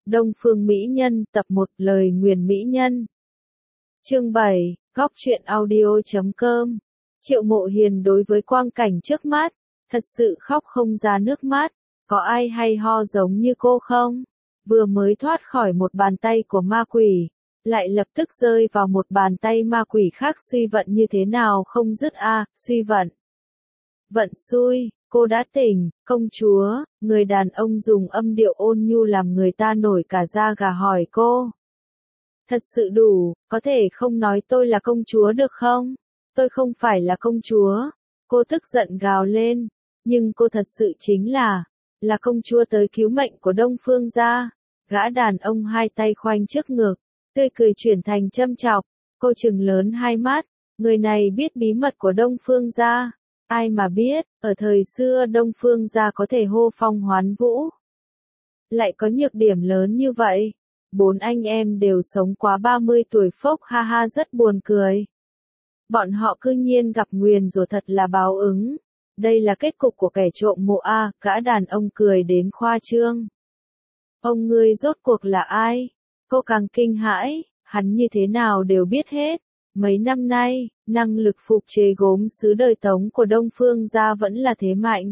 Đông Phương Mỹ Nhân tập 1 lời nguyền Mỹ Nhân. Chương 7, góc truyện audio.com. Triệu Mộ Hiền đối với quang cảnh trước mắt, thật sự khóc không ra nước mắt. Có ai hay ho giống như cô không? Vừa mới thoát khỏi một bàn tay của ma quỷ, lại lập tức rơi vào một bàn tay ma quỷ khác, suy vận như thế nào không dứt a, suy vận. Vận xui, cô đã tỉnh, công chúa, người đàn ông dùng âm điệu ôn nhu làm người ta nổi cả da gà hỏi cô. Thật sự đủ, có thể không nói tôi là công chúa được không? Tôi không phải là công chúa. Cô tức giận gào lên, nhưng cô thật sự chính là công chúa tới cứu mệnh của Đông Phương gia. Gã đàn ông hai tay khoanh trước ngực, tươi cười chuyển thành châm chọc. Cô trừng lớn hai mắt, người này biết bí mật của Đông Phương gia. Ai mà biết, ở thời xưa Đông Phương gia có thể hô phong hoán vũ. Lại có nhược điểm lớn như vậy. 4 anh em đều sống quá 30 tuổi, phốc ha ha, rất buồn cười. Bọn họ cư nhiên gặp nguyền rủa, thật là báo ứng. Đây là kết cục của kẻ trộm mộ a, gã đàn ông cười đến khoa trương. Ông ngươi rốt cuộc là ai? Cô càng kinh hãi, hắn như thế nào đều biết hết. Mấy năm nay, năng lực phục chế gốm sứ đời Tống của Đông Phương gia vẫn là thế mạnh.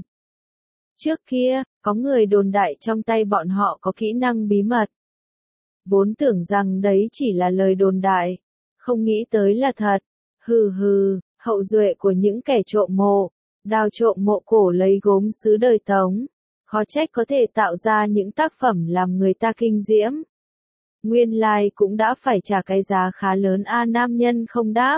Trước kia, có người đồn đại trong tay bọn họ có kỹ năng bí mật. Vốn tưởng rằng đấy chỉ là lời đồn đại, không nghĩ tới là thật. Hừ hừ, hậu duệ của những kẻ trộm mộ, đào trộm mộ cổ lấy gốm sứ đời Tống. Khó trách có thể tạo ra những tác phẩm làm người ta kinh diễm. Nguyên lai cũng đã phải trả cái giá khá lớn a. Nam nhân không đáp,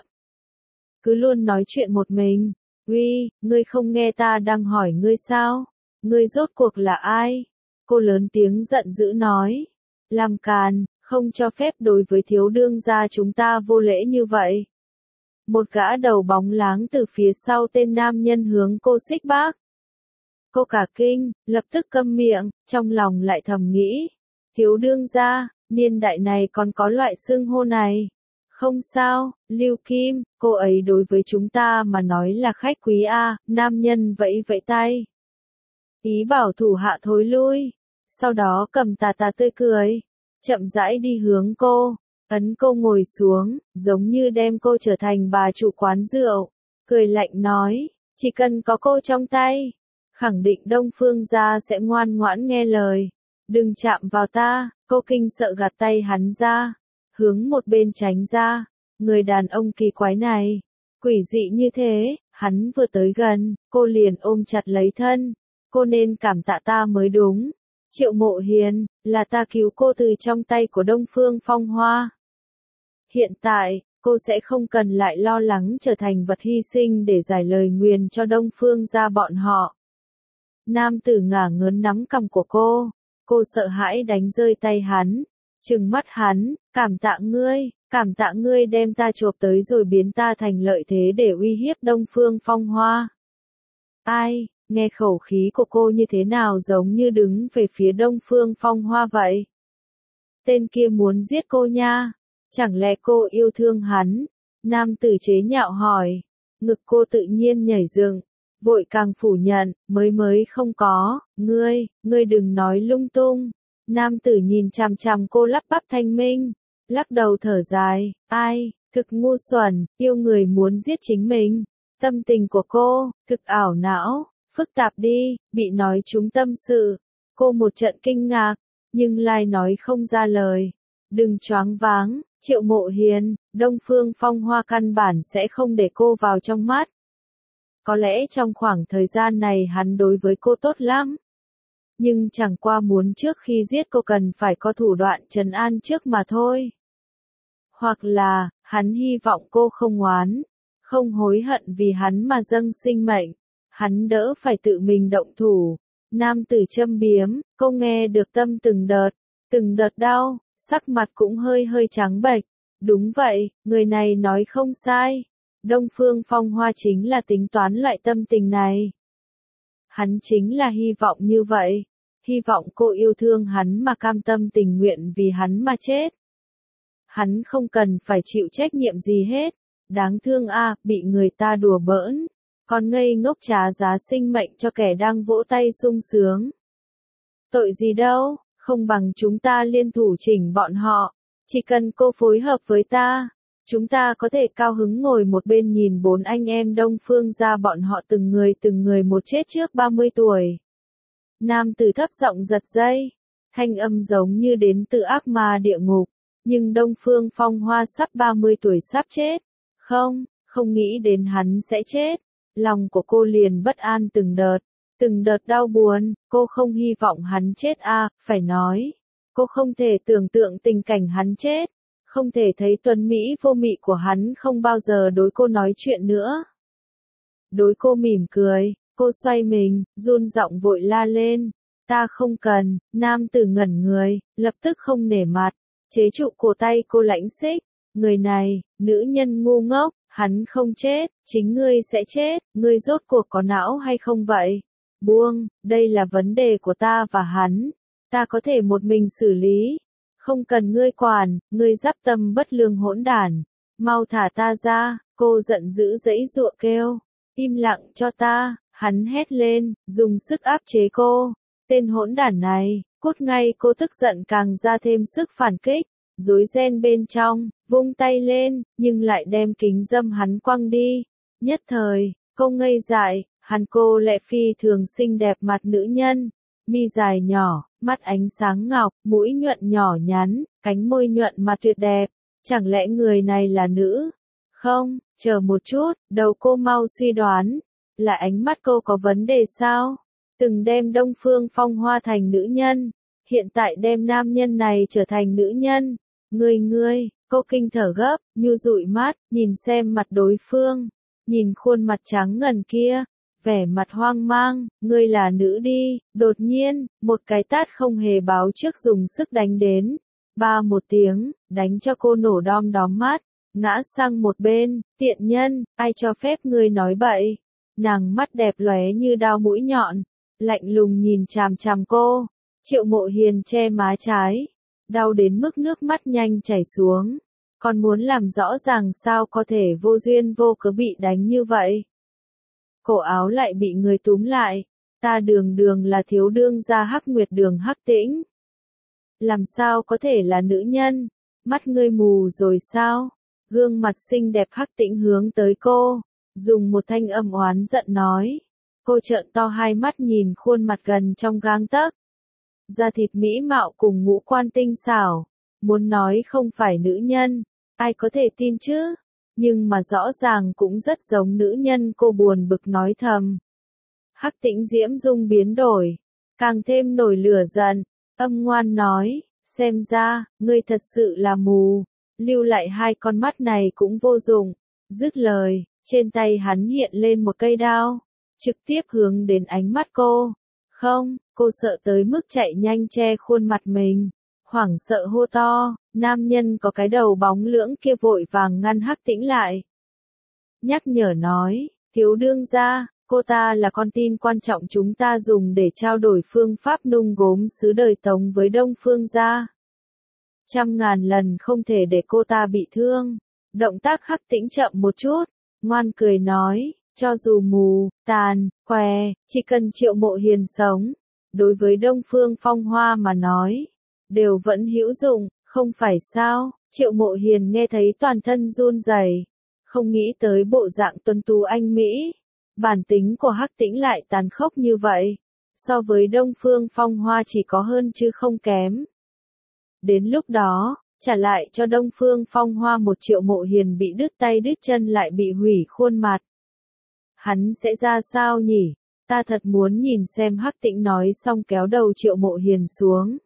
cứ luôn nói chuyện một mình. Uy, ngươi không nghe ta đang hỏi ngươi sao? Ngươi rốt cuộc là ai? Cô lớn tiếng giận dữ nói. Làm càn, không cho phép đối với thiếu đương gia chúng ta vô lễ như vậy. Một gã đầu bóng láng từ phía sau tên nam nhân hướng cô xích bác. Cô cả kinh, lập tức câm miệng, trong lòng lại thầm nghĩ. Thiếu đương gia, niên đại này còn có loại xưng hô này. Không sao, Lưu Kim, cô ấy đối với chúng ta mà nói là khách quý a. Nam nhân vẫy vẫy tay, ý bảo thủ hạ thối lui. Sau đó cầm tà tươi cười, chậm rãi đi hướng cô, ấn cô ngồi xuống, giống như đem cô trở thành bà chủ quán rượu. Cười lạnh nói, chỉ cần có cô trong tay, khẳng định Đông Phương gia sẽ ngoan ngoãn nghe lời. Đừng chạm vào ta. Cô kinh sợ gạt tay hắn ra, hướng một bên tránh ra. Người đàn ông kỳ quái này, quỷ dị như thế, hắn vừa tới gần, cô liền ôm chặt lấy thân. Cô nên cảm tạ ta mới đúng. Triệu Mộ Hiền, là ta cứu cô từ trong tay của Đông Phương Phong Hoa. Hiện tại, cô sẽ không cần lại lo lắng trở thành vật hy sinh để giải lời nguyền cho Đông Phương gia bọn họ. Nam tử ngả ngớn nắm cằm của cô sợ hãi đánh rơi tay hắn, trừng mắt hắn, cảm tạ ngươi đem ta chộp tới rồi biến ta thành lợi thế để uy hiếp Đông Phương Phong Hoa. Ai, nghe khẩu khí của cô như thế nào giống như đứng về phía Đông Phương Phong Hoa vậy? Tên kia muốn giết cô nha, chẳng lẽ cô yêu thương hắn? Nam tử chế nhạo hỏi, ngực cô tự nhiên nhảy dựng. Vội càng phủ nhận, mới không có, ngươi đừng nói lung tung. Nam tử nhìn chằm chằm cô lắp bắp thanh minh, lắc đầu thở dài, ai, thực ngu xuẩn, yêu người muốn giết chính mình. Tâm tình của cô, thực ảo não, phức tạp đi, bị nói trúng tâm sự. Cô một trận kinh ngạc, nhưng lại nói không ra lời. Đừng choáng váng, Triệu Mộ Hiền, Đông Phương Phong Hoa căn bản sẽ không để cô vào trong mắt. Có lẽ trong khoảng thời gian này hắn đối với cô tốt lắm. Nhưng chẳng qua muốn trước khi giết cô cần phải có thủ đoạn trấn an trước mà thôi. Hoặc là, hắn hy vọng cô không oán, không hối hận vì hắn mà dâng sinh mệnh. Hắn đỡ phải tự mình động thủ. Nam tử châm biếm, cô nghe được tâm từng đợt đau, sắc mặt cũng hơi trắng bệch. Đúng vậy, người này nói không sai. Đông Phương Phong Hoa chính là tính toán loại tâm tình này. Hắn chính là hy vọng như vậy. Hy vọng cô yêu thương hắn mà cam tâm tình nguyện vì hắn mà chết. Hắn không cần phải chịu trách nhiệm gì hết. Đáng thương a, bị người ta đùa bỡn. Còn ngây ngốc trả giá sinh mệnh cho kẻ đang vỗ tay sung sướng. Tội gì đâu, Không bằng chúng ta liên thủ chỉnh bọn họ. Chỉ cần cô phối hợp với ta, chúng ta có thể cao hứng ngồi một bên nhìn 4 anh em Đông Phương gia bọn họ từng người một chết trước 30 tuổi. Nam tử thấp giọng giật dây, thanh âm giống như đến từ ác ma địa ngục, nhưng Đông Phương Phong Hoa sắp 30 tuổi sắp chết. Không nghĩ đến hắn sẽ chết. Lòng của cô liền bất an từng đợt đau buồn, cô không hy vọng hắn chết phải nói. Cô không thể tưởng tượng tình cảnh hắn chết, không thể thấy tuấn mỹ vô mị của hắn không bao giờ đối cô nói chuyện nữa. Đối cô mỉm cười, cô xoay mình, run giọng vội la lên. Ta không cần, nam tử ngẩn người, lập tức không nể mặt, chế trụ cổ tay cô lãnh xích. Người này, nữ nhân ngu ngốc, hắn không chết, chính ngươi sẽ chết, ngươi rốt cuộc có não hay không vậy? Buông, đây là vấn đề của ta và hắn. Ta có thể một mình xử lý. Không cần ngươi quản, ngươi giáp tâm bất lương hỗn đản. Mau thả ta ra, cô giận dữ giãy giụa kêu. Im lặng cho ta, hắn hét lên, dùng sức áp chế cô. Tên hỗn đản này, cút ngay, cô tức giận càng ra thêm sức phản kích. Rối ren bên trong, vung tay lên, nhưng lại đem kính dâm hắn quăng đi. Nhất thời, cô ngây dại, cô lẹ phi thường xinh đẹp mặt nữ nhân. Mi dài nhỏ, mắt ánh sáng ngọc, mũi nhuận nhỏ nhắn, cánh môi nhuận mà tuyệt đẹp. Chẳng lẽ người này là nữ? Không, chờ một chút, đầu cô mau suy đoán. Là ánh mắt cô có vấn đề sao? Từng đem Đông Phương Phong Hoa thành nữ nhân, hiện tại đem nam nhân này trở thành nữ nhân. Ngươi, cô kinh thở gấp, nhu dụi mắt, nhìn xem mặt đối phương, nhìn khuôn mặt trắng ngần kia, vẻ mặt hoang mang, ngươi là nữ đi. Đột nhiên, một cái tát không hề báo trước dùng sức đánh đến. Ba một tiếng, đánh cho cô nổ đom đóm mắt, ngã sang một bên. Tiện nhân, ai cho phép ngươi nói bậy? Nàng mắt đẹp lóe như đao mũi nhọn, lạnh lùng nhìn chằm chằm cô. Triệu Mộ Hiền che má trái, đau đến mức nước mắt nhanh chảy xuống. Còn muốn làm rõ ràng sao có thể vô duyên vô cớ bị đánh như vậy. Cổ áo lại bị người túm lại. Ta đường là thiếu đương gia Hắc Nguyệt Đường Hắc Tĩnh. Làm sao có thể là nữ nhân? Mắt ngươi mù rồi sao? Gương mặt xinh đẹp Hắc Tĩnh hướng tới cô, dùng một thanh âm oán giận nói. Cô trợn to hai mắt nhìn khuôn mặt gần trong gang tấc. Da thịt mỹ mạo cùng ngũ quan tinh xảo. Muốn nói không phải nữ nhân, ai có thể tin chứ? Nhưng mà rõ ràng cũng rất giống nữ nhân, cô buồn bực nói thầm. Hắc Tĩnh diễm dung biến đổi, càng thêm nổi lửa giận, âm ngoan nói, xem ra, ngươi thật sự là mù, lưu lại hai con mắt này cũng vô dụng. Dứt lời, trên tay hắn hiện lên một cây đao, trực tiếp hướng đến ánh mắt cô. Không, cô sợ tới mức chạy nhanh che khuôn mặt mình, hoảng sợ hô to. Nam nhân có cái đầu bóng lưỡng kia vội vàng ngăn Hắc Tĩnh lại. Nhắc nhở nói, thiếu đương gia, cô ta là con tin quan trọng chúng ta dùng để trao đổi phương pháp nung gốm xứ đời Tống với Đông Phương gia. 100.000 lần không thể để cô ta bị thương. Động tác Hắc Tĩnh chậm một chút, ngoan cười nói, cho dù mù, tàn, què, chỉ cần Triệu Mộ Hiền sống, đối với Đông Phương Phong Hoa mà nói, đều vẫn hữu dụng. Không phải sao? Triệu Mộ Hiền nghe thấy toàn thân run rẩy, không nghĩ tới bộ dạng tuấn tú anh Mỹ. Bản tính của Hắc Tĩnh lại tàn khốc như vậy. So với Đông Phương Phong Hoa chỉ có hơn chứ không kém. Đến lúc đó, trả lại cho Đông Phương Phong Hoa một Triệu Mộ Hiền bị đứt tay đứt chân lại bị hủy khuôn mặt. Hắn sẽ ra sao nhỉ? Ta thật muốn nhìn xem. Hắc Tĩnh nói xong kéo đầu Triệu Mộ Hiền xuống,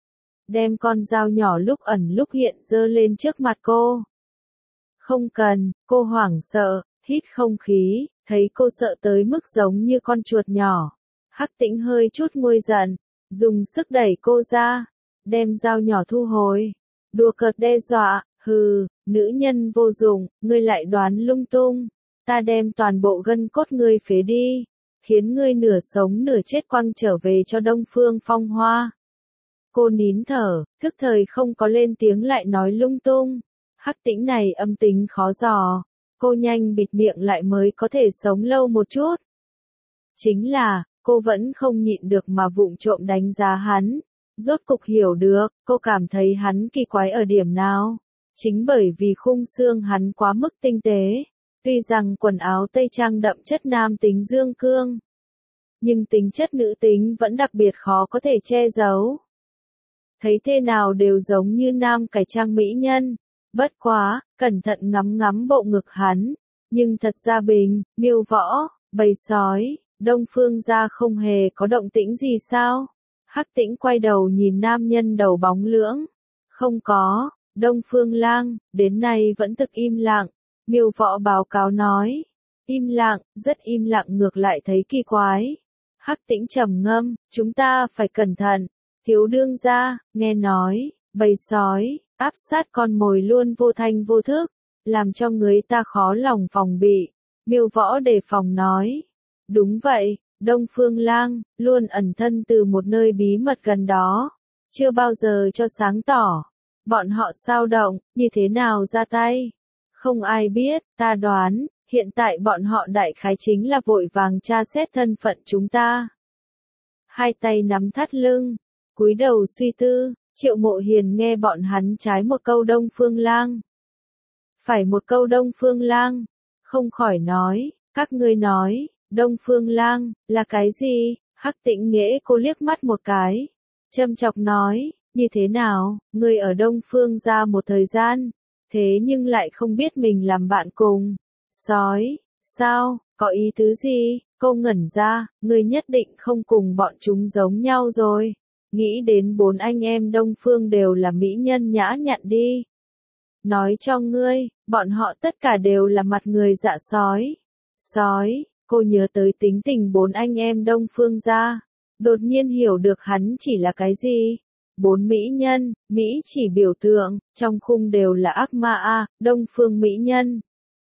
đem con dao nhỏ lúc ẩn lúc hiện giơ lên trước mặt cô. Không cần, cô hoảng sợ, hít không khí, thấy cô sợ tới mức giống như con chuột nhỏ. Hắc Tĩnh hơi chút nguôi giận, dùng sức đẩy cô ra, đem dao nhỏ thu hồi. Đùa cợt đe dọa, hừ, nữ nhân vô dụng, ngươi lại đoán lung tung. Ta đem toàn bộ gân cốt ngươi phế đi, khiến ngươi nửa sống nửa chết quăng trở về cho Đông Phương Phong Hoa. Cô nín thở, thức thời không có lên tiếng lại nói lung tung. Hắc Tĩnh này âm tính khó dò, cô nhanh bịt miệng lại mới có thể sống lâu một chút. Chính là, cô vẫn không nhịn được mà vụng trộm đánh giá hắn. Rốt cục hiểu được, cô cảm thấy hắn kỳ quái ở điểm nào. Chính bởi vì khung xương hắn quá mức tinh tế. Tuy rằng quần áo tây trang đậm chất nam tính dương cương, nhưng tính chất nữ tính vẫn đặc biệt khó có thể che giấu. Thấy thế nào đều giống như nam cải trang mỹ nhân. Bất quá, cẩn thận ngắm ngắm bộ ngực hắn. Nhưng thật ra miêu võ, bầy sói, Đông Phương gia không hề có động tĩnh gì sao? Hắc Tĩnh quay đầu nhìn nam nhân đầu bóng lưỡng. Không có, Đông Phương Lang, đến nay vẫn thực im lặng. Miêu võ báo cáo nói. Im lặng, rất im lặng ngược lại thấy kỳ quái. Hắc Tĩnh trầm ngâm, chúng ta phải cẩn thận. Thiếu đương gia, nghe nói, bầy sói, áp sát con mồi luôn vô thanh vô thức, làm cho người ta khó lòng phòng bị. Miêu võ đề phòng nói. Đúng vậy, Đông Phương Lang, luôn ẩn thân từ một nơi bí mật gần đó. Chưa bao giờ cho sáng tỏ. Bọn họ sao động, như thế nào ra tay? Không ai biết, ta đoán, hiện tại bọn họ đại khái chính là vội vàng tra xét thân phận chúng ta. Hai tay nắm thắt lưng, cúi đầu suy tư, Triệu Mộ Hiền nghe bọn hắn trái một câu Đông Phương Lang. Phải một câu Đông Phương Lang, không khỏi nói, các ngươi nói, Đông Phương Lang, là cái gì? Hắc Tĩnh nghễ cô liếc mắt một cái. Châm chọc nói, như thế nào, ngươi ở Đông Phương gia một thời gian, thế nhưng lại không biết mình làm bạn cùng. Sói, sao, có ý tứ gì? Cô ngẩn ra, ngươi nhất định không cùng bọn chúng giống nhau rồi. Nghĩ đến 4 anh em Đông Phương đều là mỹ nhân nhã nhặn đi. Nói cho ngươi, bọn họ tất cả đều là mặt người dạ sói. Sói, cô nhớ tới tính tình 4 anh em Đông Phương gia. Đột nhiên hiểu được hắn chỉ là cái gì. 4 mỹ nhân, Mỹ chỉ biểu tượng, trong khung đều là ác ma a, Đông Phương mỹ nhân.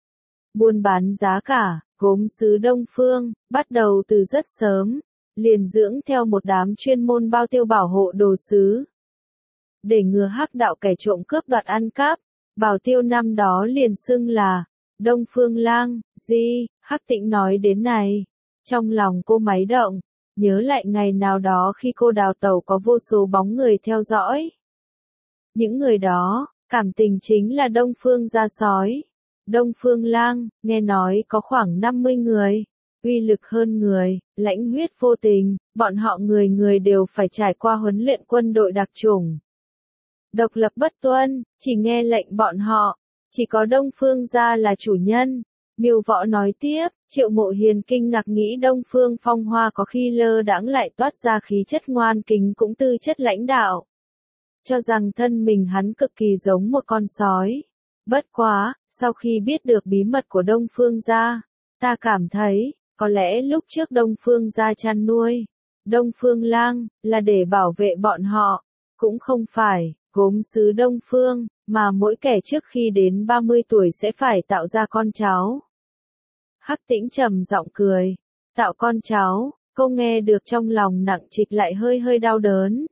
Buôn bán giá cả, gốm sứ Đông Phương, bắt đầu từ rất sớm, liền dưỡng theo một đám chuyên môn bao tiêu bảo hộ đồ sứ. Để ngừa hắc đạo kẻ trộm cướp đoạt ăn cắp, bảo tiêu năm đó liền xưng là Đông Phương Lang. Hắc Tĩnh nói đến này, trong lòng cô máy động, nhớ lại ngày nào đó khi cô đào tẩu có vô số bóng người theo dõi. Những người đó, cảm tình chính là Đông Phương gia sói. Đông Phương Lang, nghe nói có khoảng 50 người, uy lực hơn người, lãnh huyết vô tình, bọn họ người người đều phải trải qua huấn luyện quân đội đặc chủng. Độc lập bất tuân, chỉ nghe lệnh bọn họ, chỉ có Đông Phương gia là chủ nhân. Miêu Võ nói tiếp, Triệu Mộ Hiền kinh ngạc nghĩ Đông Phương Phong Hoa có khi lơ đãng lại toát ra khí chất ngoan kính cũng tư chất lãnh đạo. Cho rằng thân mình hắn cực kỳ giống một con sói. Bất quá, sau khi biết được bí mật của Đông Phương gia, ta cảm thấy, có lẽ lúc trước Đông Phương gia chăn nuôi Đông Phương Lang, là để bảo vệ bọn họ, cũng không phải, gốm sứ Đông Phương, mà mỗi kẻ trước khi đến 30 tuổi sẽ phải tạo ra con cháu. Hắc Tĩnh trầm giọng cười, tạo con cháu, cô nghe được trong lòng nặng trịch lại hơi hơi đau đớn.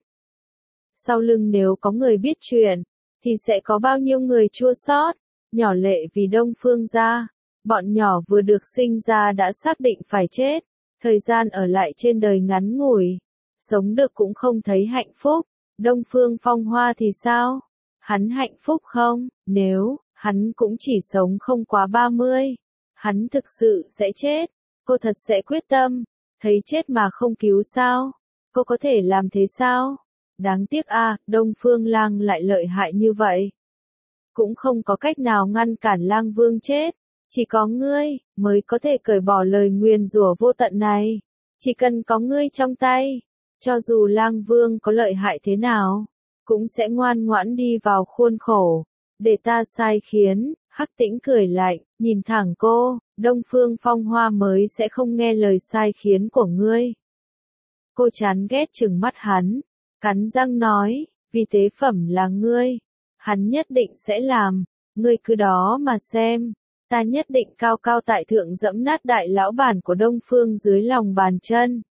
Sau lưng nếu có người biết chuyện, thì sẽ có bao nhiêu người chua xót, nhỏ lệ vì Đông Phương gia. Bọn nhỏ vừa được sinh ra đã xác định phải chết, thời gian ở lại trên đời ngắn ngủi, sống được cũng không thấy hạnh phúc. Đông Phương Phong Hoa thì sao? Hắn hạnh phúc không? Nếu, hắn cũng chỉ sống không quá 30, hắn thực sự sẽ chết, cô thật sẽ quyết tâm, thấy chết mà không cứu sao? Cô có thể làm thế sao? Đáng tiếc a, Đông Phương Lang lại lợi hại như vậy. Cũng không có cách nào ngăn cản Lang Vương chết, chỉ có ngươi mới có thể cởi bỏ lời nguyền rủa vô tận này. Chỉ cần có ngươi trong tay, cho dù Lang Vương có lợi hại thế nào, cũng sẽ ngoan ngoãn đi vào khuôn khổ, để ta sai khiến. Hắc Tĩnh cười lạnh, nhìn thẳng cô, Đông Phương Phong Hoa mới sẽ không nghe lời sai khiến của ngươi. Cô chán ghét trừng mắt hắn, cắn răng nói, vì tế phẩm là ngươi, hắn nhất định sẽ làm, ngươi cứ đó mà xem, ta nhất định cao cao tại thượng dẫm nát đại lão bản của Đông Phương dưới lòng bàn chân.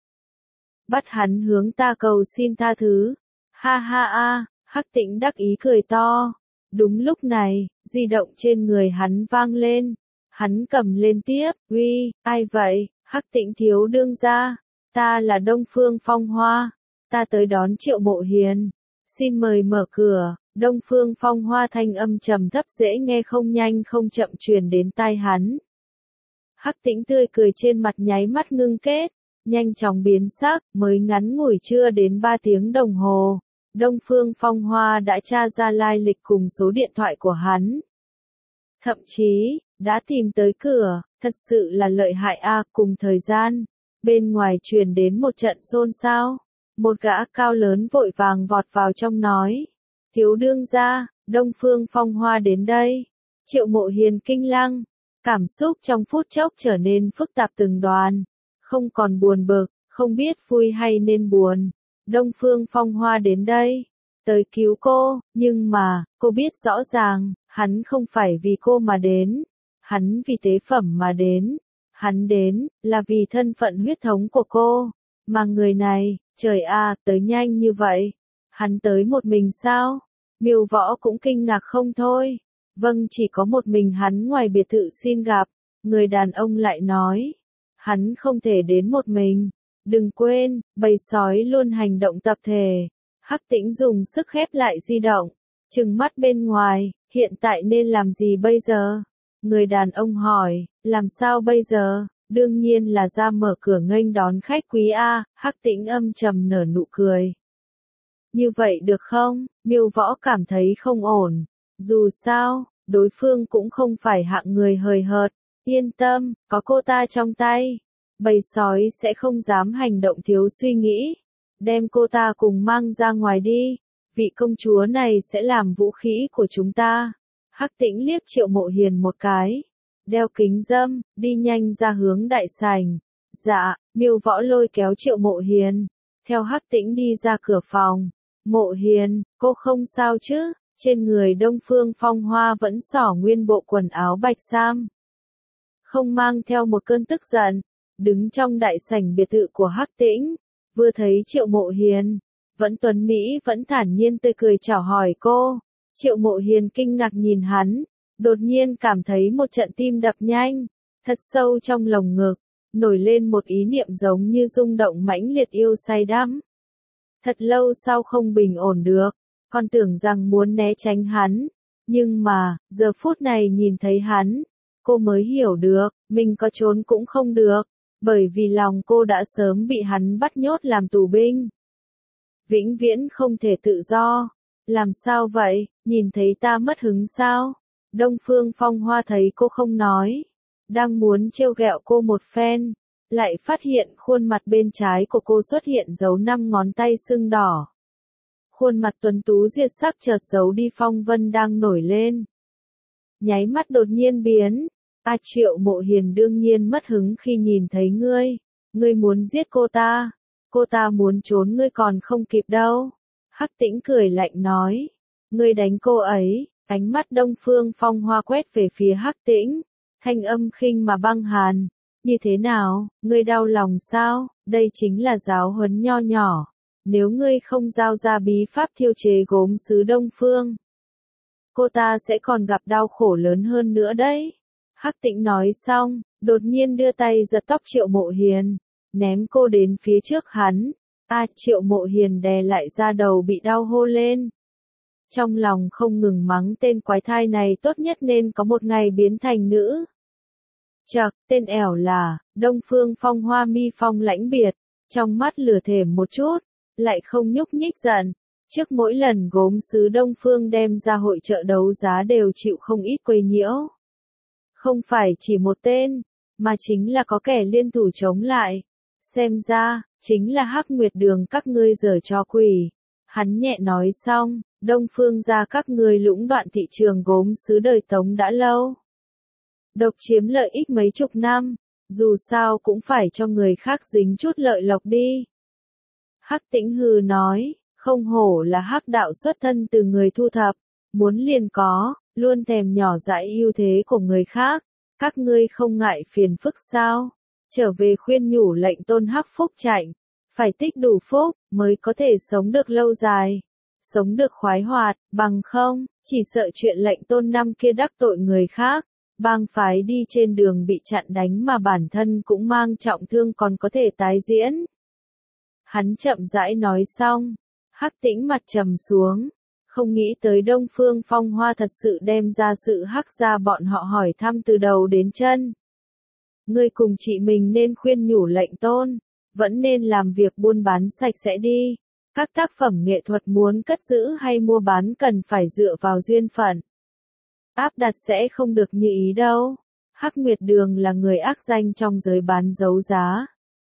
Bắt hắn hướng ta cầu xin tha thứ. Ha ha a, Hắc Tĩnh đắc ý cười to. Đúng lúc này, di động trên người hắn vang lên. Hắn cầm lên tiếp, uy, ai vậy? Hắc Tĩnh thiếu đương gia, ta là Đông Phương Phong Hoa. ta tới đón Triệu Mộ Hiền. Xin mời mở cửa. Đông Phương Phong Hoa thanh âm trầm thấp dễ nghe không nhanh không chậm truyền đến tai hắn. Hắc Tĩnh tươi cười trên mặt nháy mắt ngưng kết, nhanh chóng biến sắc, mới ngắn ngủi chưa đến 3 tiếng đồng hồ. Đông Phương Phong Hoa đã tra ra lai lịch cùng số điện thoại của hắn. Thậm chí, đã tìm tới cửa, thật sự là lợi hại a. Cùng thời gian, bên ngoài truyền đến một trận xôn xao. Một gã cao lớn vội vàng vọt vào trong nói. Thiếu đương gia, Đông Phương Phong Hoa đến đây. Triệu Mộ Hiền kinh lăng, cảm xúc trong phút chốc trở nên phức tạp từng đoàn. Không còn buồn bực, không biết vui hay nên buồn. Đông Phương Phong Hoa đến đây, tới cứu cô, nhưng mà, cô biết rõ ràng, hắn không phải vì cô mà đến. Hắn vì tế phẩm mà đến. Hắn đến, là vì thân phận huyết thống của cô. Mà người này, trời a, tới nhanh như vậy. Hắn tới một mình sao? Miêu Võ cũng kinh ngạc không thôi. Vâng, chỉ có một mình hắn ngoài biệt thự xin gặp. Người đàn ông lại nói. Hắn không thể đến một mình. Đừng quên, bầy sói luôn hành động tập thể. Hắc Tĩnh dùng sức khép lại di động. Trừng mắt bên ngoài, hiện tại nên làm gì bây giờ? Người đàn ông hỏi, làm sao bây giờ? Đương nhiên là ra mở cửa nghênh đón khách quý a. Hắc Tĩnh âm trầm nở nụ cười. Như vậy được không? Miêu Võ cảm thấy không ổn. Dù sao, đối phương cũng không phải hạng người hời hợt. Yên tâm, có cô ta trong tay. Bầy sói sẽ không dám hành động thiếu suy nghĩ. Đem cô ta cùng mang ra ngoài đi. Vị công chúa này sẽ làm vũ khí của chúng ta. Hắc Tĩnh liếc Triệu Mộ Hiền một cái. Đeo kính râm, đi nhanh ra hướng đại sảnh. Dạ, Miêu Võ lôi kéo Triệu Mộ Hiền. Theo Hắc Tĩnh đi ra cửa phòng. Mộ Hiền, cô không sao chứ? Trên người Đông Phương Phong Hoa vẫn xỏ nguyên bộ quần áo bạch sam. Không mang theo một cơn tức giận. Đứng trong đại sảnh biệt thự của Hắc Tĩnh. Vừa thấy Triệu Mộ Hiền. Vẫn tuấn Mỹ vẫn thản nhiên tươi cười chào hỏi cô. Triệu Mộ Hiền kinh ngạc nhìn hắn. Đột nhiên cảm thấy một trận tim đập nhanh. Thật sâu trong lồng ngực. Nổi lên một ý niệm giống như rung động mãnh liệt yêu say đắm. Thật lâu sau không bình ổn được. Còn tưởng rằng muốn né tránh hắn. Nhưng mà, giờ phút này nhìn thấy hắn. Cô mới hiểu được, mình có trốn cũng không được. Bởi vì lòng cô đã sớm bị hắn bắt nhốt làm tù binh. Vĩnh viễn không thể tự do. Làm sao vậy, nhìn thấy ta mất hứng sao? Đông Phương Phong Hoa thấy cô không nói. Đang muốn trêu ghẹo cô một phen. Lại phát hiện khuôn mặt bên trái của cô xuất hiện dấu 5 ngón tay sưng đỏ. Khuôn mặt tuấn tú duyệt sắc chợt giấu đi phong vân đang nổi lên. Nháy mắt đột nhiên biến. Triệu Mộ Hiền đương nhiên mất hứng khi nhìn thấy ngươi. Ngươi muốn giết cô ta. Cô ta muốn trốn ngươi còn không kịp đâu. Hắc Tĩnh cười lạnh nói. Ngươi đánh cô ấy. Ánh mắt Đông Phương Phong Hoa quét về phía Hắc Tĩnh. Thanh âm khinh mà băng hàn. Như thế nào, ngươi đau lòng sao? Đây chính là giáo huấn nho nhỏ. Nếu ngươi không giao ra bí pháp thiêu chế gốm sứ Đông Phương, cô ta sẽ còn gặp đau khổ lớn hơn nữa đấy. Hắc Tĩnh nói xong, đột nhiên đưa tay giật tóc Triệu Mộ Hiền, ném cô đến phía trước hắn. Triệu Mộ Hiền đè lại da đầu bị đau hô lên. Trong lòng không ngừng mắng tên quái thai này tốt nhất nên có một ngày biến thành nữ. Chậc, tên ẻo là, Đông Phương Phong Hoa mi phong lãnh biệt, trong mắt lửa thềm một chút, lại không nhúc nhích giận. Trước mỗi lần gốm sứ Đông Phương đem ra hội chợ đấu giá đều chịu không ít quấy nhiễu. Không phải chỉ một tên, mà chính là có kẻ liên thủ chống lại. Xem ra, chính là Hắc Nguyệt Đường các ngươi giở trò quỷ. Hắn nhẹ nói xong, Đông Phương gia các ngươi lũng đoạn thị trường gốm sứ đời Tống đã lâu. Độc chiếm lợi ích mấy chục năm, dù sao cũng phải cho người khác dính chút lợi lộc đi. Hắc Tĩnh hừ nói, không hổ là Hắc đạo xuất thân từ người thu thập, muốn liền có, luôn thèm nhỏ dãi ưu thế của người khác, các ngươi không ngại phiền phức sao? Trở về khuyên nhủ lệnh tôn Hắc phúc chạnh, phải tích đủ phúc, mới có thể sống được lâu dài, sống được khoái hoạt, bằng không, chỉ sợ chuyện lệnh tôn năm kia đắc tội người khác. Bang phái đi trên đường bị chặn đánh mà bản thân cũng mang trọng thương còn có thể tái diễn. Hắn chậm rãi nói xong, Hắc Tĩnh mặt trầm xuống, không nghĩ tới Đông Phương Phong Hoa thật sự đem ra sự Hắc gia bọn họ hỏi thăm từ đầu đến chân. Ngươi cùng chị mình nên khuyên nhủ lệnh tôn, vẫn nên làm việc buôn bán sạch sẽ đi. Các tác phẩm nghệ thuật muốn cất giữ hay mua bán cần phải dựa vào duyên phận. Áp đặt sẽ không được như ý đâu. Hắc Nguyệt Đường là người ác danh trong giới bán đấu giá.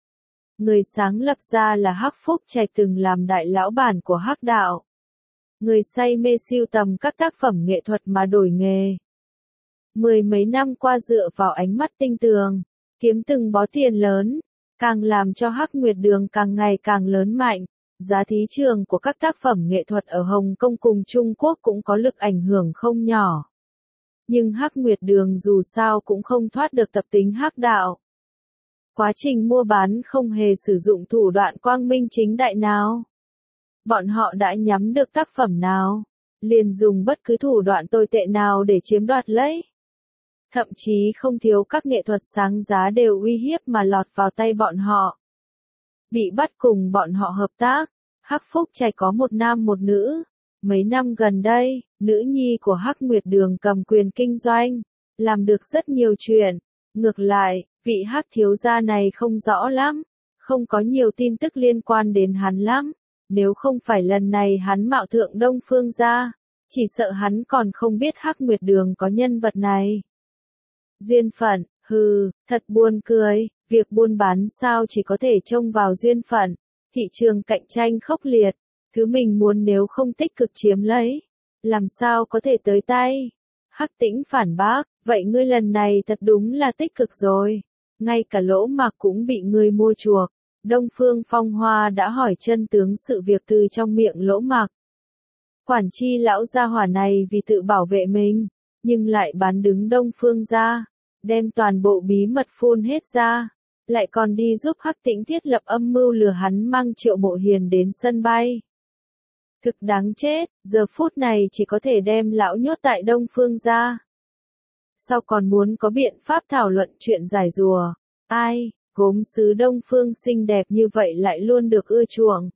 Người sáng lập ra là Hắc Phúc Trạch từng làm đại lão bản của Hắc Đạo. Người say mê sưu tầm các tác phẩm nghệ thuật mà đổi nghề. Mười mấy năm qua dựa vào ánh mắt tinh tường, kiếm từng bó tiền lớn, càng làm cho Hắc Nguyệt Đường càng ngày càng lớn mạnh. Giá thị trường của các tác phẩm nghệ thuật ở Hồng Kông cùng Trung Quốc cũng có lực ảnh hưởng không nhỏ. Nhưng Hắc Nguyệt Đường dù sao cũng không thoát được tập tính Hắc Đạo. Quá trình mua bán không hề sử dụng thủ đoạn quang minh chính đại nào. Bọn họ đã nhắm được tác phẩm nào, liền dùng bất cứ thủ đoạn tồi tệ nào để chiếm đoạt lấy. Thậm chí không thiếu các nghệ thuật sáng giá đều uy hiếp mà lọt vào tay bọn họ. Bị bắt cùng bọn họ hợp tác, Hắc Phúc Trạch có một nam một nữ. Mấy năm gần đây, nữ nhi của Hắc Nguyệt Đường cầm quyền kinh doanh, làm được rất nhiều chuyện. Ngược lại, vị Hắc thiếu gia này không rõ lắm, không có nhiều tin tức liên quan đến hắn lắm. Nếu không phải lần này hắn mạo thượng Đông Phương gia, chỉ sợ hắn còn không biết Hắc Nguyệt Đường có nhân vật này. Duyên phận, hừ, thật buồn cười, việc buôn bán sao chỉ có thể trông vào duyên phận, thị trường cạnh tranh khốc liệt, thứ mình muốn nếu không tích cực chiếm lấy, làm sao có thể tới tay. Hắc Tĩnh phản bác, vậy ngươi lần này thật đúng là tích cực rồi, ngay cả Lỗ Mặc cũng bị ngươi mua chuộc. Đông Phương Phong Hoa đã hỏi chân tướng sự việc từ trong miệng Lỗ Mặc. Quản chi lão gia hỏa này vì tự bảo vệ mình, nhưng lại bán đứng Đông Phương ra, đem toàn bộ bí mật phun hết ra, lại còn đi giúp Hắc Tĩnh thiết lập âm mưu lừa hắn mang Triệu Mộ Hiền đến sân bay. Thực đáng chết, giờ phút này chỉ có thể đem lão nhốt tại Đông Phương ra. Sao còn muốn có biện pháp thảo luận chuyện giải rùa? Ai, gốm sứ Đông Phương xinh đẹp như vậy lại luôn được ưa chuộng.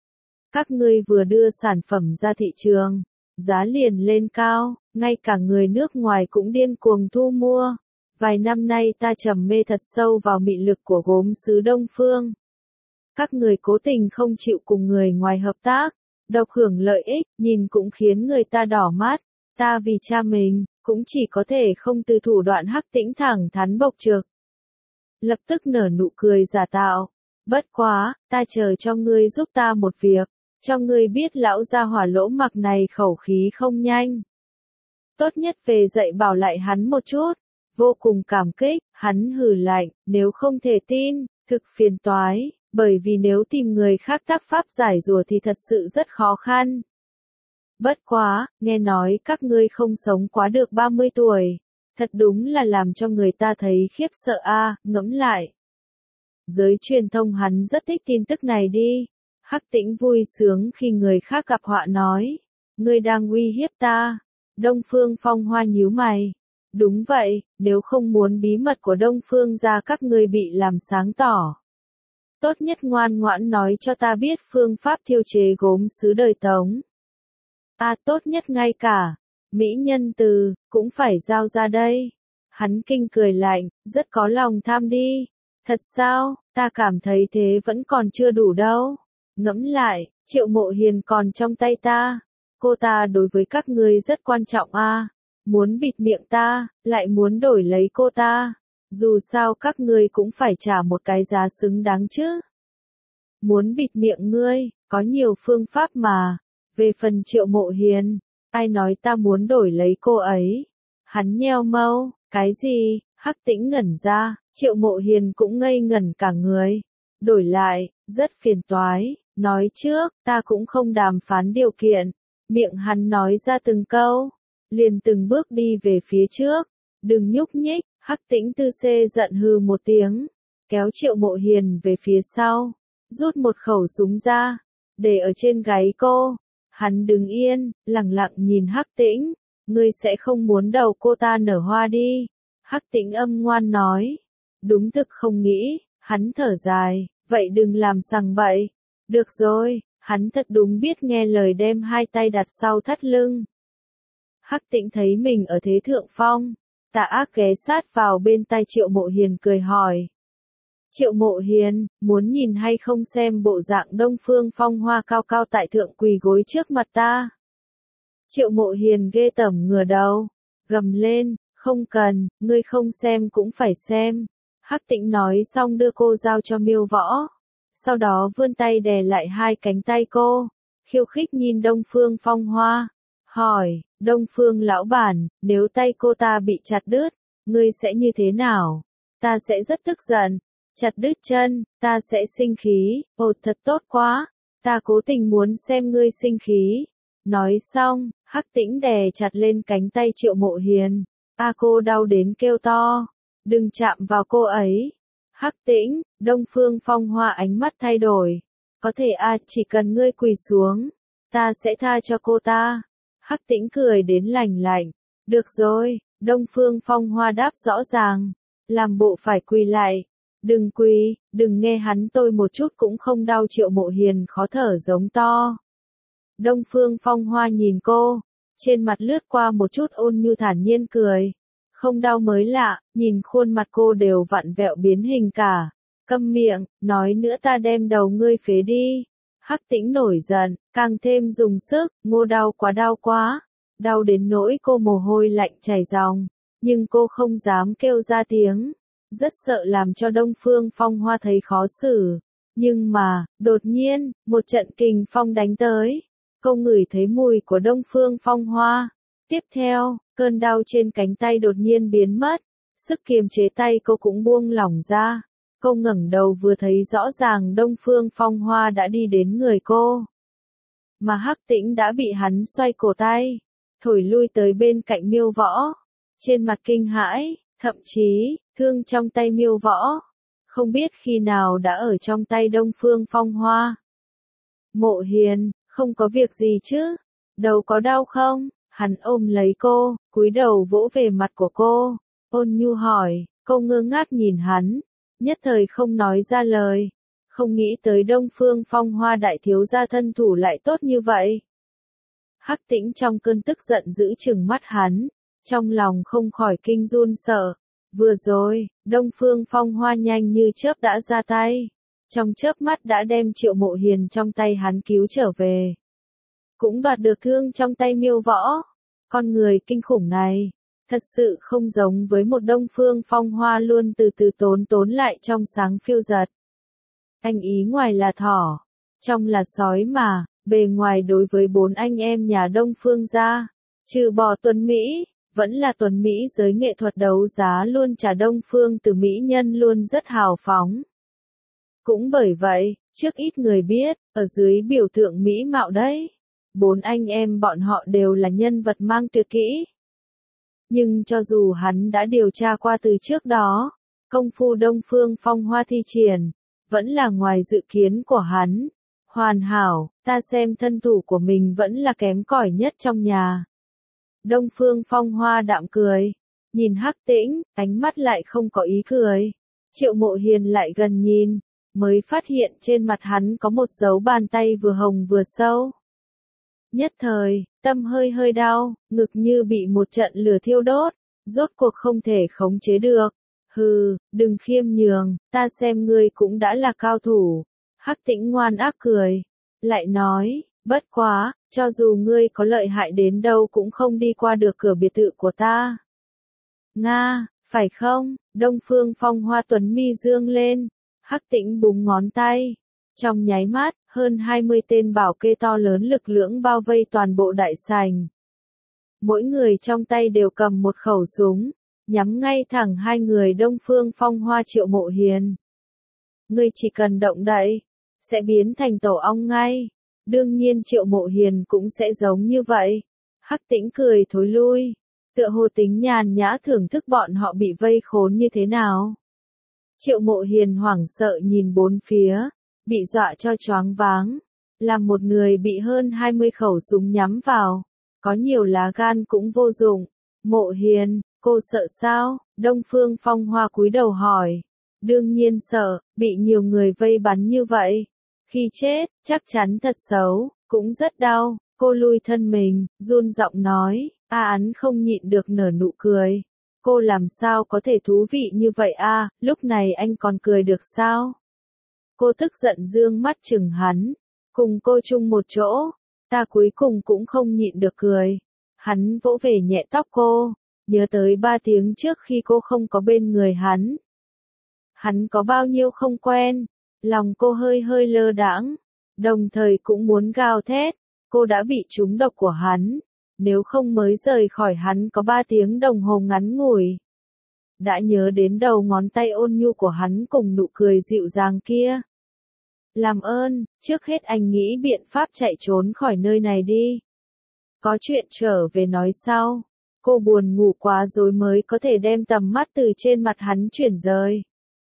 Các ngươi vừa đưa sản phẩm ra thị trường, giá liền lên cao, ngay cả người nước ngoài cũng điên cuồng thu mua. Vài năm nay ta trầm mê thật sâu vào mị lực của gốm sứ Đông Phương. Các người cố tình không chịu cùng người ngoài hợp tác, độc hưởng lợi ích, nhìn cũng khiến người ta đỏ mắt. Ta vì cha mình, cũng chỉ có thể không từ thủ đoạn Hắc Tĩnh thẳng thắn bộc trực. Lập tức nở nụ cười giả tạo. Bất quá, ta chờ cho ngươi giúp ta một việc, cho ngươi biết lão gia hỏa Lỗ Mặc này khẩu khí không nhanh. Tốt nhất về dạy bảo lại hắn một chút. Vô cùng cảm kích, hắn hừ lạnh, nếu không thể tin, thực phiền toái, bởi vì nếu tìm người khác tác pháp giải rùa thì thật sự rất khó khăn. Bất quá, nghe nói các ngươi không sống quá được 30 tuổi, thật đúng là làm cho người ta thấy khiếp sợ a. Ngẫm lại. Giới truyền thông hắn rất thích tin tức này đi. Hắc Tĩnh vui sướng khi người khác gặp họa nói, ngươi đang uy hiếp ta. Đông Phương Phong Hoa nhíu mày. Đúng vậy, nếu không muốn bí mật của Đông Phương gia các ngươi bị làm sáng tỏ. Tốt nhất ngoan ngoãn nói cho ta biết phương pháp thiêu chế gốm sứ đời Tống. Tốt nhất ngay cả, mỹ nhân từ, cũng phải giao ra đây. Hắn kinh cười lạnh, rất có lòng tham đi. Thật sao, ta cảm thấy thế vẫn còn chưa đủ đâu. Ngẫm lại, Triệu Mộ Hiền còn trong tay ta. Cô ta đối với các ngươi rất quan trọng a. Muốn bịt miệng ta, lại muốn đổi lấy cô ta. Dù sao các ngươi cũng phải trả một cái giá xứng đáng chứ. Muốn bịt miệng ngươi, có nhiều phương pháp mà. Về phần Triệu Mộ Hiền, ai nói ta muốn đổi lấy cô ấy? Hắn nheo mâu, cái gì? Hắc Tĩnh ngẩn ra, Triệu Mộ Hiền cũng ngây ngẩn cả người. Đổi lại, rất phiền toái, nói trước, ta cũng không đàm phán điều kiện. Miệng hắn nói ra từng câu, liền từng bước đi về phía trước. Đừng nhúc nhích, Hắc Tĩnh tư xê giận hừ một tiếng, kéo Triệu Mộ Hiền về phía sau, rút một khẩu súng ra, để ở trên gáy cô. Hắn đứng yên, lặng lặng nhìn Hắc Tĩnh, ngươi sẽ không muốn đầu cô ta nở hoa đi. Hắc Tĩnh âm ngoan nói, đúng thực không nghĩ, hắn thở dài, vậy đừng làm sằng bậy, Được rồi, hắn thật đúng biết nghe lời đem hai tay đặt sau thắt lưng. Hắc Tĩnh thấy mình ở thế thượng phong, tà ác ghé sát vào bên tai Triệu Mộ Hiền cười hỏi. Triệu Mộ Hiền, muốn nhìn hay không xem bộ dạng Đông Phương Phong Hoa cao cao tại thượng quỳ gối trước mặt ta? Triệu Mộ Hiền ghê tởm ngửa đầu, gầm lên, không cần, ngươi không xem cũng phải xem. Hắc Tĩnh nói xong đưa cô giao cho Miêu Võ, sau đó vươn tay đè lại hai cánh tay cô, khiêu khích nhìn Đông Phương Phong Hoa, hỏi, Đông Phương lão bản, nếu tay cô ta bị chặt đứt, ngươi sẽ như thế nào? Ta sẽ rất tức giận. Chặt đứt chân, ta sẽ sinh khí, ồ thật tốt quá, ta cố tình muốn xem ngươi sinh khí. Nói xong, Hắc Tĩnh đè chặt lên cánh tay Triệu Mộ Hiền, cô đau đến kêu to, đừng chạm vào cô ấy. Hắc Tĩnh, Đông Phương Phong Hoa ánh mắt thay đổi, có thể chỉ cần ngươi quỳ xuống, ta sẽ tha cho cô ta. Hắc Tĩnh cười đến lành lạnh, được rồi, Đông Phương Phong Hoa đáp rõ ràng, làm bộ phải quỳ lại. Đừng quỳ, đừng nghe hắn tôi một chút cũng không đau. Triệu Mộ Hiền khó thở giống to. Đông Phương Phong Hoa nhìn cô, trên mặt lướt qua một chút ôn nhu thản nhiên cười. Không đau mới lạ, nhìn khuôn mặt cô đều vặn vẹo biến hình cả. Câm miệng, nói nữa ta đem đầu ngươi phế đi. Hắc Tĩnh nổi giận, càng thêm dùng sức, ngô đau quá. Đau đến nỗi cô mồ hôi lạnh chảy ròng, nhưng cô không dám kêu ra tiếng. Rất sợ làm cho Đông Phương Phong Hoa thấy khó xử. Nhưng mà, đột nhiên, một trận kình phong đánh tới. Cô ngửi thấy mùi của Đông Phương Phong Hoa. Tiếp theo, cơn đau trên cánh tay đột nhiên biến mất. Sức kiềm chế tay cô cũng buông lỏng ra. Cô ngẩng đầu vừa thấy rõ ràng Đông Phương Phong Hoa đã đi đến người cô. Mà Hắc Tĩnh đã bị hắn xoay cổ tay, thổi lui tới bên cạnh Miêu Võ. Trên mặt kinh hãi, thậm chí, thương trong tay Miêu Võ, không biết khi nào đã ở trong tay Đông Phương Phong Hoa. Mộ Hiền, không có việc gì chứ? Đầu có đau không? Hắn ôm lấy cô, cúi đầu vỗ về mặt của cô, ôn nhu hỏi. Cô ngơ ngác nhìn hắn, nhất thời không nói ra lời. Không nghĩ tới Đông Phương Phong Hoa đại thiếu gia thân thủ lại tốt như vậy. Hắc Tĩnh trong cơn tức giận giữ chừng mắt hắn, trong lòng không khỏi kinh run sợ. Vừa rồi, Đông Phương Phong Hoa nhanh như chớp đã ra tay, trong chớp mắt đã đem Triệu Mộ Hiền trong tay hắn cứu trở về. Cũng đoạt được thương trong tay Miêu Võ. Con người kinh khủng này, thật sự không giống với một Đông Phương Phong Hoa luôn từ từ tốn lại trong sáng phiêu giật. Anh ý ngoài là thỏ, trong là sói mà, bề ngoài đối với bốn anh em nhà Đông Phương gia, trừ bỏ tuấn Mỹ, vẫn là tuấn Mỹ giới nghệ thuật đấu giá luôn trả Đông Phương từ Mỹ nhân luôn rất hào phóng. Cũng bởi vậy, trước ít người biết, ở dưới biểu tượng Mỹ mạo đấy, bốn anh em bọn họ đều là nhân vật mang tuyệt kỹ. Nhưng cho dù hắn đã điều tra qua từ trước đó, công phu Đông Phương Phong Hoa thi triển, vẫn là ngoài dự kiến của hắn. Hoàn hảo, ta xem thân thủ của mình vẫn là kém cỏi nhất trong nhà. Đông Phương Phong Hoa đạm cười, nhìn Hắc Tĩnh, ánh mắt lại không có ý cười. Triệu Mộ Hiền lại gần nhìn, mới phát hiện trên mặt hắn có một dấu bàn tay vừa hồng vừa sâu. Nhất thời, tâm hơi đau, ngực như bị một trận lửa thiêu đốt, rốt cuộc không thể khống chế được. Hừ, đừng khiêm nhường, ta xem ngươi cũng đã là cao thủ. Hắc Tĩnh ngoan ác cười, lại nói, bất quá, cho dù ngươi có lợi hại đến đâu cũng không đi qua được cửa biệt thự của ta. Nga, phải không? Đông Phương Phong Hoa tuấn mi dương lên, Hắc Tĩnh búng ngón tay. Trong nháy mắt, hơn 20 tên bảo kê to lớn lực lưỡng bao vây toàn bộ đại sảnh. Mỗi người trong tay đều cầm một khẩu súng, nhắm ngay thẳng hai người Đông Phương Phong Hoa Triệu Mộ Hiền. Ngươi chỉ cần động đậy, sẽ biến thành tổ ong ngay. Đương nhiên Triệu Mộ Hiền cũng sẽ giống như vậy. Hắc Tĩnh cười thối lui, tựa hồ tính nhàn nhã thưởng thức bọn họ bị vây khốn như thế nào. Triệu Mộ Hiền hoảng sợ nhìn bốn phía, bị dọa cho choáng váng, làm một người bị hơn 20 khẩu súng nhắm vào, có nhiều lá gan cũng vô dụng. Mộ Hiền, cô sợ sao? Đông Phương Phong Hoa cúi đầu hỏi. Đương nhiên sợ, bị nhiều người vây bắn như vậy, Khi chết, chắc chắn thật xấu, cũng rất đau. Cô lùi thân mình, run giọng nói, A Án không nhịn được nở nụ cười. Cô làm sao có thể thú vị như vậy a, lúc này anh còn cười được sao? Cô tức giận dương mắt chừng hắn, cùng cô chung một chỗ, ta cuối cùng cũng không nhịn được cười. Hắn vỗ về nhẹ tóc cô, nhớ tới 3 tiếng trước khi cô không có bên người hắn. Hắn có bao nhiêu không quen, lòng cô hơi hơi lơ đãng, đồng thời cũng muốn gào thét, cô đã bị trúng độc của hắn, nếu không mới rời khỏi hắn có 3 tiếng đồng hồ ngắn ngủi. Đã nhớ đến đầu ngón tay ôn nhu của hắn cùng nụ cười dịu dàng kia. Làm ơn, trước hết anh nghĩ biện pháp chạy trốn khỏi nơi này đi. Có chuyện trở về nói sau. Cô buồn ngủ quá rồi mới có thể đem tầm mắt từ trên mặt hắn chuyển rời.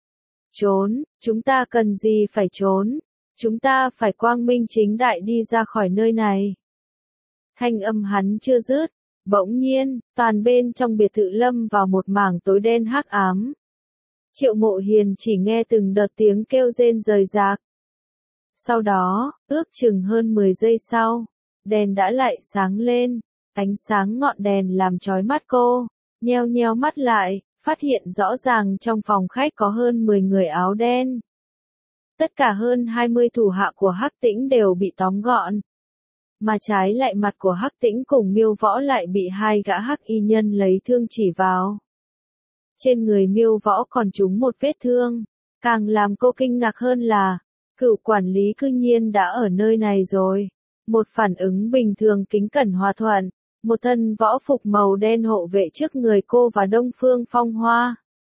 Trốn, chúng ta cần gì phải trốn? Chúng ta phải quang minh chính đại đi ra khỏi nơi này. Thanh âm hắn chưa dứt, bỗng nhiên, toàn bên trong biệt thự lâm vào một mảng tối đen hắc ám. Triệu Mộ Hiền chỉ nghe từng đợt tiếng kêu rên rời rạc. Sau đó, ước chừng hơn 10 giây sau, đèn đã lại sáng lên, ánh sáng ngọn đèn làm chói mắt cô, nheo nheo mắt lại, phát hiện rõ ràng trong phòng khách có hơn 10 người áo đen. Tất cả hơn 20 thủ hạ của Hắc Tĩnh đều bị tóm gọn. Mà trái lại mặt của Hắc Tĩnh cùng Miêu Võ lại bị 2 gã hắc y nhân lấy thương chỉ vào. Trên người Miêu Võ còn trúng một vết thương, càng làm cô kinh ngạc hơn là, cựu quản lý cư nhiên đã ở nơi này rồi. Một phản ứng bình thường kính cẩn hòa thuận, một thân võ phục màu đen hộ vệ trước người cô và Đông Phương Phong Hoa.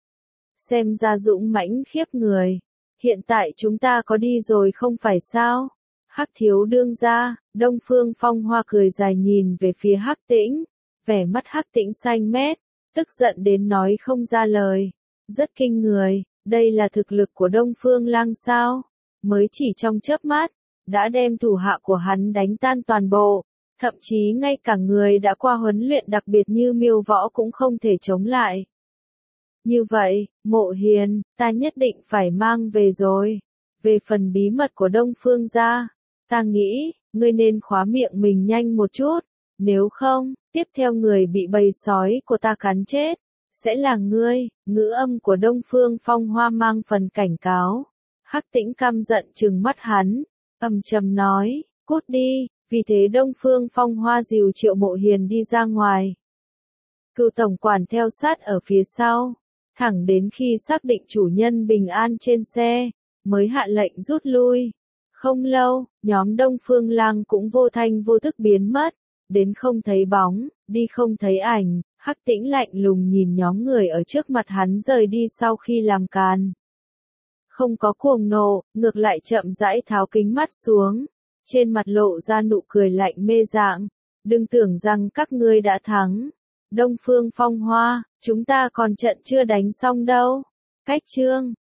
Xem ra dũng mãnh khiếp người. Hiện tại chúng ta có đi rồi không phải sao? Hắc thiếu đương gia, Đông Phương Phong Hoa cười dài nhìn về phía Hắc Tĩnh, vẻ mắt Hắc Tĩnh xanh mét, tức giận đến nói không ra lời. Rất kinh người, đây là thực lực của Đông Phương Lang sao? Mới chỉ trong chớp mắt, đã đem thủ hạ của hắn đánh tan toàn bộ, thậm chí ngay cả người đã qua huấn luyện đặc biệt như Miêu Võ cũng không thể chống lại. Như vậy, Mộ Hiền, ta nhất định phải mang về rồi. Về phần bí mật của Đông Phương gia, ta nghĩ, ngươi nên khóa miệng mình nhanh một chút, nếu không, tiếp theo người bị bầy sói của ta cắn chết, sẽ là ngươi. Ngữ âm của Đông Phương Phong Hoa mang phần cảnh cáo. Hắc Tĩnh căm giận trừng mắt hắn, trầm nói, cút đi, vì thế Đông Phương Phong Hoa dìu Triệu Mộ Hiền đi ra ngoài. Cựu tổng quản theo sát ở phía sau, thẳng đến khi xác định chủ nhân bình an trên xe, mới hạ lệnh rút lui. Không lâu, nhóm Đông Phương Lang cũng vô thanh vô tức biến mất, đến không thấy bóng, đi không thấy ảnh. Hắc Tĩnh lạnh lùng nhìn nhóm người ở trước mặt hắn rời đi sau khi làm càn. Không có cuồng nộ, ngược lại chậm rãi tháo kính mắt xuống, trên mặt lộ ra nụ cười lạnh mê dạng. Đừng tưởng rằng các ngươi đã thắng. Đông Phương Phong Hoa, chúng ta còn trận chưa đánh xong đâu. Cách chương